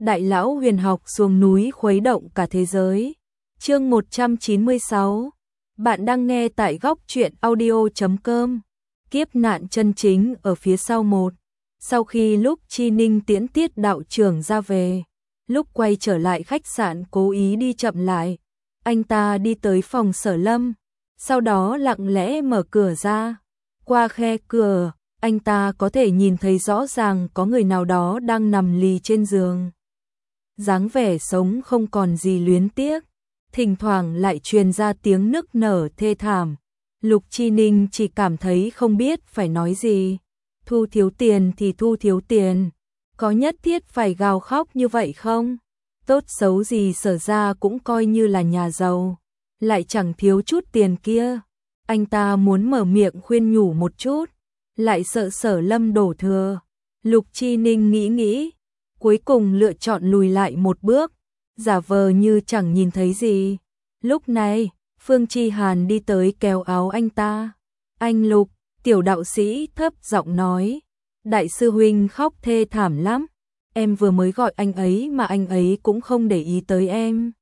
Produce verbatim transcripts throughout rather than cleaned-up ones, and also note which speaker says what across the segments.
Speaker 1: Đại lão huyền học xuống núi khuấy động cả thế giới. Chương một trăm chín mươi sáu. Bạn đang nghe tại góc truyện audio chấm com. Kiếp nạn chân chính ở phía sau một. Sau khi lúc Chi Ninh tiễn Tiết đạo trưởng ra về, lúc quay trở lại khách sạn cố ý đi chậm lại, anh ta đi tới phòng Sở Lâm, sau đó lặng lẽ mở cửa ra. Qua khe cửa, anh ta có thể nhìn thấy rõ ràng có người nào đó đang nằm lì trên giường. Dáng vẻ sống không còn gì luyến tiếc, thỉnh thoảng lại truyền ra tiếng nức nở thê thảm. Lục Chi Ninh chỉ cảm thấy không biết phải nói gì. Thu thiếu tiền thì thu thiếu tiền, có nhất thiết phải gào khóc như vậy không? Tốt xấu gì Sở ra cũng coi như là nhà giàu, lại chẳng thiếu chút tiền kia. Anh ta muốn mở miệng khuyên nhủ một chút, lại sợ Sở Lâm đổ thừa. Lục Chi Ninh nghĩ nghĩ, cuối cùng lựa chọn lùi lại một bước, giả vờ như chẳng nhìn thấy gì. Lúc này, Phương Chi Hàn đi tới kéo áo anh ta. Anh Lục, tiểu đạo sĩ thấp giọng nói, đại sư huynh khóc thê thảm lắm. Em vừa mới gọi anh ấy mà anh ấy cũng không để ý tới em.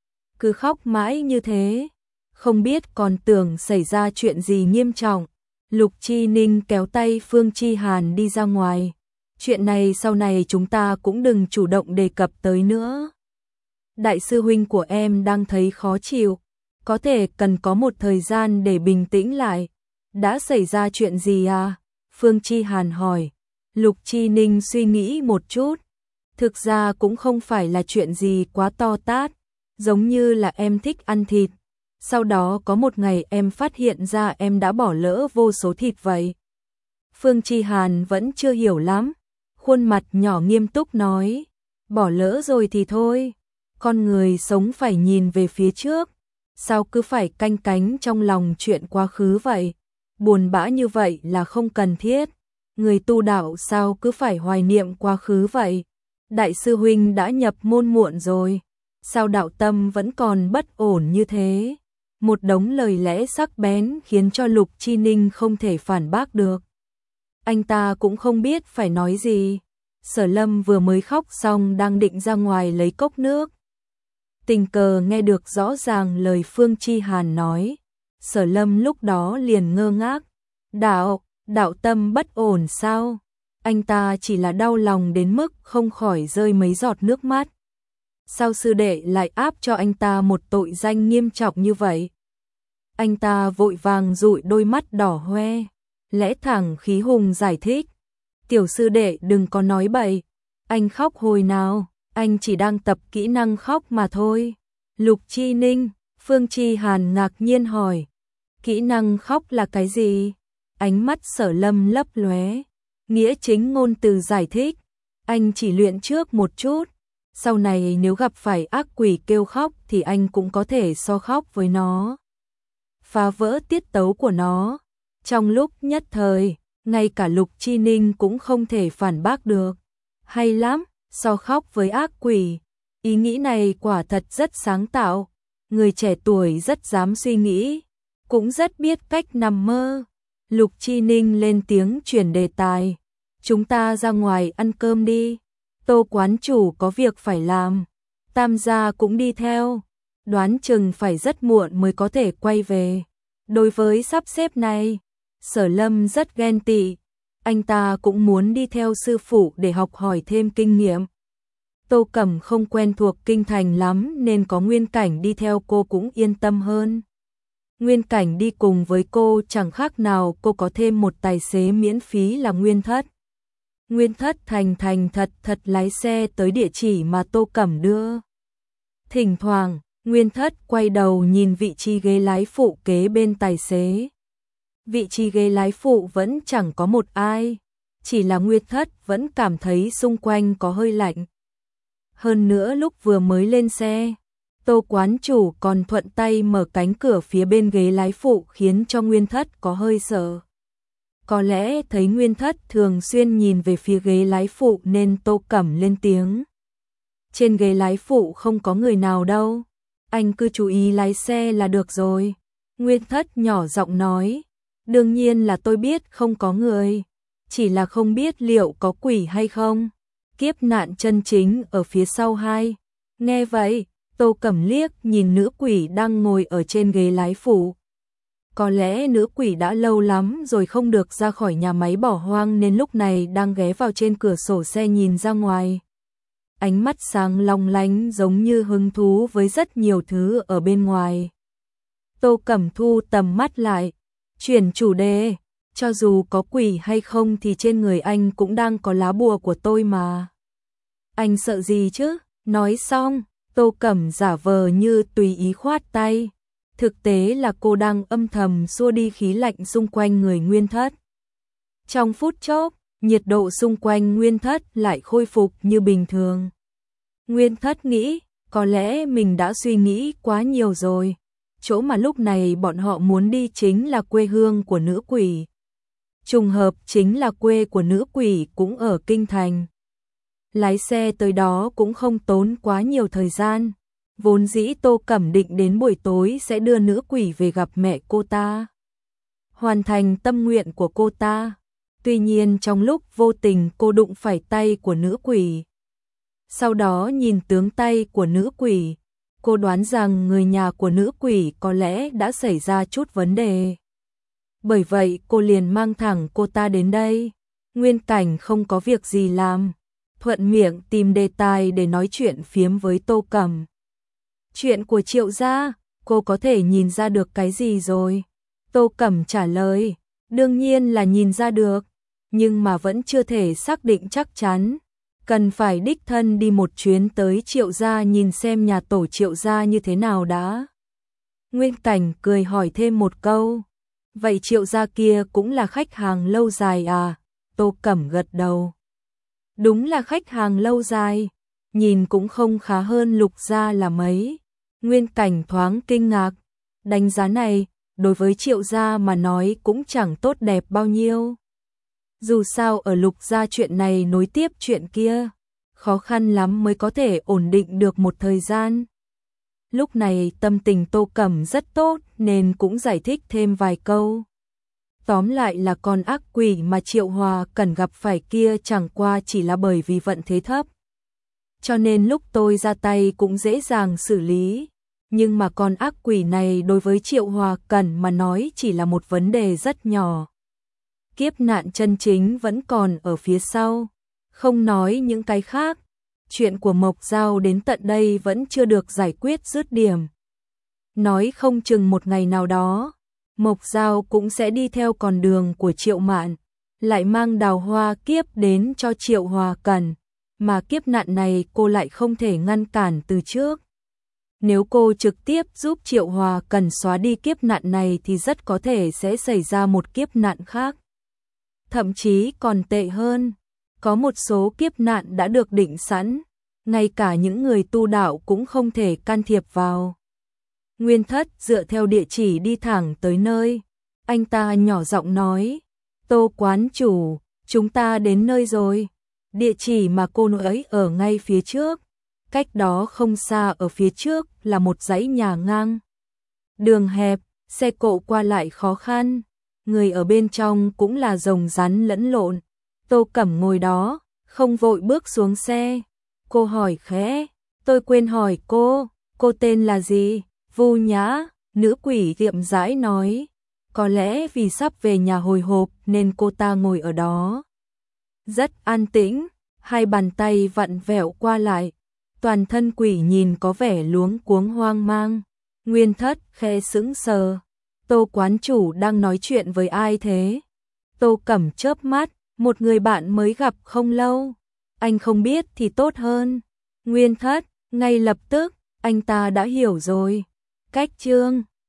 Speaker 1: Cứ khóc mãi như thế, không biết còn tưởng xảy ra chuyện gì nghiêm trọng. Lục Chi Ninh kéo tay Phương Chi Hàn đi ra ngoài. Chuyện này sau này chúng ta cũng đừng chủ động đề cập tới nữa. Đại sư huynh của em đang thấy khó chịu, có thể cần có một thời gian để bình tĩnh lại. Đã xảy ra chuyện gì à? Phương Chi Hàn hỏi. Lục Chi Ninh suy nghĩ một chút. Thực ra cũng không phải là chuyện gì quá to tát, giống như là em thích ăn thịt. Sau đó có một ngày em phát hiện ra em đã bỏ lỡ vô số thịt vậy. Phương Chi Hàn vẫn chưa hiểu lắm, khuôn mặt nhỏ nghiêm túc nói, bỏ lỡ rồi thì thôi, con người sống phải nhìn về phía trước, sao cứ phải canh cánh trong lòng chuyện quá khứ vậy, buồn bã như vậy là không cần thiết, người tu đạo sao cứ phải hoài niệm quá khứ vậy. Đại sư huynh đã nhập môn muộn rồi, sao đạo tâm vẫn còn bất ổn như thế? Một đống lời lẽ sắc bén khiến cho Lục Chi Ninh không thể phản bác được. Anh ta cũng không biết phải nói gì. Sở Lâm vừa mới khóc xong đang định ra ngoài lấy cốc nước. Tình cờ nghe được rõ ràng lời Phương Chi Hàn nói. Sở Lâm lúc đó liền ngơ ngác. Đạo, đạo tâm bất ổn sao? Anh ta chỉ là đau lòng đến mức không khỏi rơi mấy giọt nước mắt. Sao sư đệ lại áp cho anh ta một tội danh nghiêm trọng như vậy? Anh ta vội vàng dụi đôi mắt đỏ hoe, lẽ thẳng khí hùng giải thích. Tiểu sư đệ đừng có nói bậy, anh khóc hồi nào, anh chỉ đang tập kỹ năng khóc mà thôi. Lục Chi Ninh, Phương Chi Hàn ngạc nhiên hỏi, kỹ năng khóc là cái gì? Ánh mắt Sở Lâm lấp lóe, nghĩa chính ngôn từ giải thích, anh chỉ luyện trước một chút. Sau này nếu gặp phải ác quỷ kêu khóc thì anh cũng có thể so khóc với nó, phá vỡ tiết tấu của nó. Trong lúc nhất thời, ngay cả Lục Chi Ninh cũng không thể phản bác được. Hay lắm, so khóc với ác quỷ. Ý nghĩ này quả thật rất sáng tạo. Người trẻ tuổi rất dám suy nghĩ, cũng rất biết cách nằm mơ. Lục Chi Ninh lên tiếng chuyển đề tài. Chúng ta ra ngoài ăn cơm đi. Tô quán chủ có việc phải làm, Tam gia cũng đi theo, đoán chừng phải rất muộn mới có thể quay về. Đối với sắp xếp này, Sở Lâm rất ghen tị, anh ta cũng muốn đi theo sư phụ để học hỏi thêm kinh nghiệm. Tô Cẩm không quen thuộc kinh thành lắm nên có Nguyên Cảnh đi theo cô cũng yên tâm hơn. Nguyên Cảnh đi cùng với cô chẳng khác nào cô có thêm một tài xế miễn phí là Nguyên Thất. Nguyên Thất thành thành thật thật lái xe tới địa chỉ mà Tô Cẩm đưa. Thỉnh thoảng, Nguyên Thất quay đầu nhìn vị trí ghế lái phụ kế bên tài xế. Vị trí ghế lái phụ vẫn chẳng có một ai, chỉ là Nguyên Thất vẫn cảm thấy xung quanh có hơi lạnh. Hơn nữa lúc vừa mới lên xe, Tô quán chủ còn thuận tay mở cánh cửa phía bên ghế lái phụ khiến cho Nguyên Thất có hơi sợ. Có lẽ thấy Nguyên Thất thường xuyên nhìn về phía ghế lái phụ nên Tô Cẩm lên tiếng. Trên ghế lái phụ không có người nào đâu, anh cứ chú ý lái xe là được rồi. Nguyên Thất nhỏ giọng nói, đương nhiên là tôi biết không có người, chỉ là không biết liệu có quỷ hay không. Kiếp nạn chân chính ở phía sau hai. Nghe vậy, Tô Cẩm liếc nhìn nữ quỷ đang ngồi ở trên ghế lái phụ. Có lẽ nữ quỷ đã lâu lắm rồi không được ra khỏi nhà máy bỏ hoang nên lúc này đang ghé vào trên cửa sổ xe nhìn ra ngoài. Ánh mắt sáng long lánh giống như hứng thú với rất nhiều thứ ở bên ngoài. Tô Cẩm thu tầm mắt lại, chuyển chủ đề, cho dù có quỷ hay không thì trên người anh cũng đang có lá bùa của tôi mà. Anh sợ gì chứ? Nói xong, Tô Cẩm giả vờ như tùy ý khoát tay. Thực tế là cô đang âm thầm xua đi khí lạnh xung quanh người Nguyên Thất. Trong phút chốc, nhiệt độ xung quanh Nguyên Thất lại khôi phục như bình thường. Nguyên Thất nghĩ, có lẽ mình đã suy nghĩ quá nhiều rồi. Chỗ mà lúc này bọn họ muốn đi chính là quê hương của nữ quỷ. Trùng hợp chính là quê của nữ quỷ cũng ở Kinh Thành. Lái xe tới đó cũng không tốn quá nhiều thời gian. Vốn dĩ Tô Cẩm định đến buổi tối sẽ đưa nữ quỷ về gặp mẹ cô ta, hoàn thành tâm nguyện của cô ta. Tuy nhiên trong lúc vô tình cô đụng phải tay của nữ quỷ. Sau đó nhìn tướng tay của nữ quỷ, cô đoán rằng người nhà của nữ quỷ có lẽ đã xảy ra chút vấn đề. Bởi vậy cô liền mang thẳng cô ta đến đây. Nguyên Cảnh không có việc gì làm, thuận miệng tìm đề tài để nói chuyện phiếm với Tô Cẩm. Chuyện của Triệu gia, cô có thể nhìn ra được cái gì rồi? Tô Cẩm trả lời, đương nhiên là nhìn ra được, nhưng mà vẫn chưa thể xác định chắc chắn. Cần phải đích thân đi một chuyến tới Triệu gia nhìn xem nhà tổ Triệu gia như thế nào đã. Nguyên Cảnh cười hỏi thêm một câu, vậy Triệu gia kia cũng là khách hàng lâu dài à? Tô Cẩm gật đầu. Đúng là khách hàng lâu dài, nhìn cũng không khá hơn Lục gia là mấy. Nguyên Cảnh thoáng kinh ngạc, đánh giá này, đối với Triệu gia mà nói cũng chẳng tốt đẹp bao nhiêu. Dù sao ở Lục gia chuyện này nối tiếp chuyện kia, khó khăn lắm mới có thể ổn định được một thời gian. Lúc này tâm tình Tô Cẩm rất tốt nên cũng giải thích thêm vài câu. Tóm lại là con ác quỷ mà Triệu Hòa cần gặp phải kia chẳng qua chỉ là bởi vì vận thế thấp. Cho nên lúc tôi ra tay cũng dễ dàng xử lý. Nhưng mà con ác quỷ này đối với Triệu Hòa Cẩn mà nói chỉ là một vấn đề rất nhỏ. Kiếp nạn chân chính vẫn còn ở phía sau. Không nói những cái khác, chuyện của Mộc Giao đến tận đây vẫn chưa được giải quyết dứt điểm. Nói không chừng một ngày nào đó, Mộc Giao cũng sẽ đi theo con đường của Triệu Mạn, lại mang đào hoa kiếp đến cho Triệu Hòa Cẩn, mà kiếp nạn này cô lại không thể ngăn cản từ trước. Nếu cô trực tiếp giúp Triệu Hòa Cẩn xóa đi kiếp nạn này thì rất có thể sẽ xảy ra một kiếp nạn khác. Thậm chí còn tệ hơn, có một số kiếp nạn đã được định sẵn, ngay cả những người tu đạo cũng không thể can thiệp vào. Nguyên Thất dựa theo địa chỉ đi thẳng tới nơi, anh ta nhỏ giọng nói, Tô quán chủ, chúng ta đến nơi rồi. Địa chỉ mà cô nói ấy ở ngay phía trước, cách đó không xa ở phía trước là một dãy nhà ngang. Đường hẹp, xe cộ qua lại khó khăn, người ở bên trong cũng là rồng rắn lẫn lộn. Tô Cẩm ngồi đó, không vội bước xuống xe. Cô hỏi khẽ, tôi quên hỏi cô, cô tên là gì? Vu Nhã, nữ quỷ tiệm rãi nói. Có lẽ vì sắp về nhà hồi hộp nên cô ta ngồi ở đó. Rất an tĩnh, hai bàn tay vặn vẹo qua lại. Toàn thân quỷ nhìn có vẻ luống cuống hoang mang. Nguyên Thất khẽ sững sờ. Tô quán chủ đang nói chuyện với ai thế? Tô Cẩm chớp mắt, một người bạn mới gặp không lâu. Anh không biết thì tốt hơn. Nguyên Thất, ngay lập tức, anh ta đã hiểu rồi. Cách chương